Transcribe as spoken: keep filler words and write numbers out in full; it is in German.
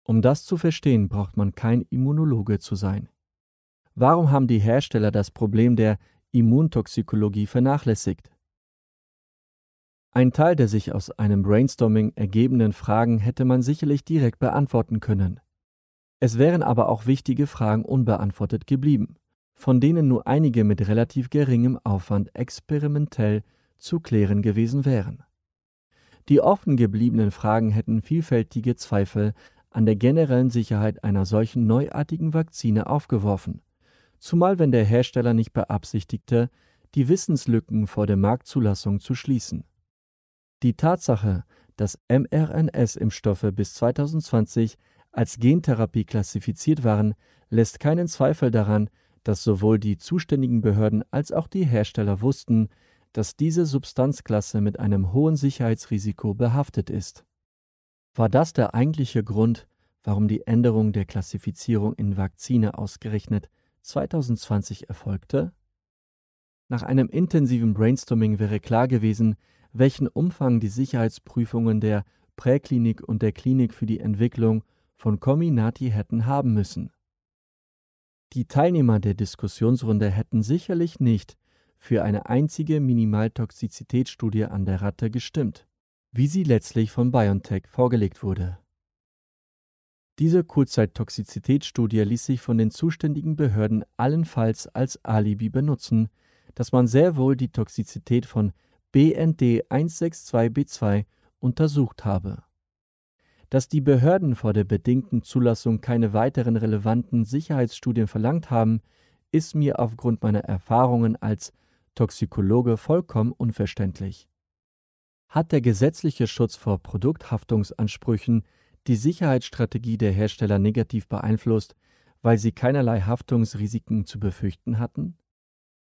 Um das zu verstehen, braucht man kein Immunologe zu sein. Warum haben die Hersteller das Problem der Immuntoxikologie vernachlässigt? Ein Teil der sich aus einem Brainstorming ergebenden Fragen hätte man sicherlich direkt beantworten können. Es wären aber auch wichtige Fragen unbeantwortet geblieben, von denen nur einige mit relativ geringem Aufwand experimentell zu klären gewesen wären. Die offen gebliebenen Fragen hätten vielfältige Zweifel an der generellen Sicherheit einer solchen neuartigen Vakzine aufgeworfen, zumal wenn der Hersteller nicht beabsichtigte, die Wissenslücken vor der Marktzulassung zu schließen. Die Tatsache, dass mRNA-Impfstoffe bis zweitausendzwanzig als Gentherapie klassifiziert waren, lässt keinen Zweifel daran, dass sowohl die zuständigen Behörden als auch die Hersteller wussten, dass diese Substanzklasse mit einem hohen Sicherheitsrisiko behaftet ist. War das der eigentliche Grund, warum die Änderung der Klassifizierung in Vakzine ausgerechnet zweitausendzwanzig erfolgte? Nach einem intensiven Brainstorming wäre klar gewesen, welchen Umfang die Sicherheitsprüfungen der Präklinik und der Klinik für die Entwicklung von Comirnaty hätten haben müssen. Die Teilnehmer der Diskussionsrunde hätten sicherlich nicht für eine einzige Minimaltoxizitätsstudie an der Ratte gestimmt, wie sie letztlich von BioNTech vorgelegt wurde. Diese Kurzzeittoxizitätsstudie ließ sich von den zuständigen Behörden allenfalls als Alibi benutzen, dass man sehr wohl die Toxizität von B N D eins sechs zwei B zwei untersucht habe. Dass die Behörden vor der bedingten Zulassung keine weiteren relevanten Sicherheitsstudien verlangt haben, ist mir aufgrund meiner Erfahrungen als Toxikologe vollkommen unverständlich. Hat der gesetzliche Schutz vor Produkthaftungsansprüchen die Sicherheitsstrategie der Hersteller negativ beeinflusst, weil sie keinerlei Haftungsrisiken zu befürchten hatten?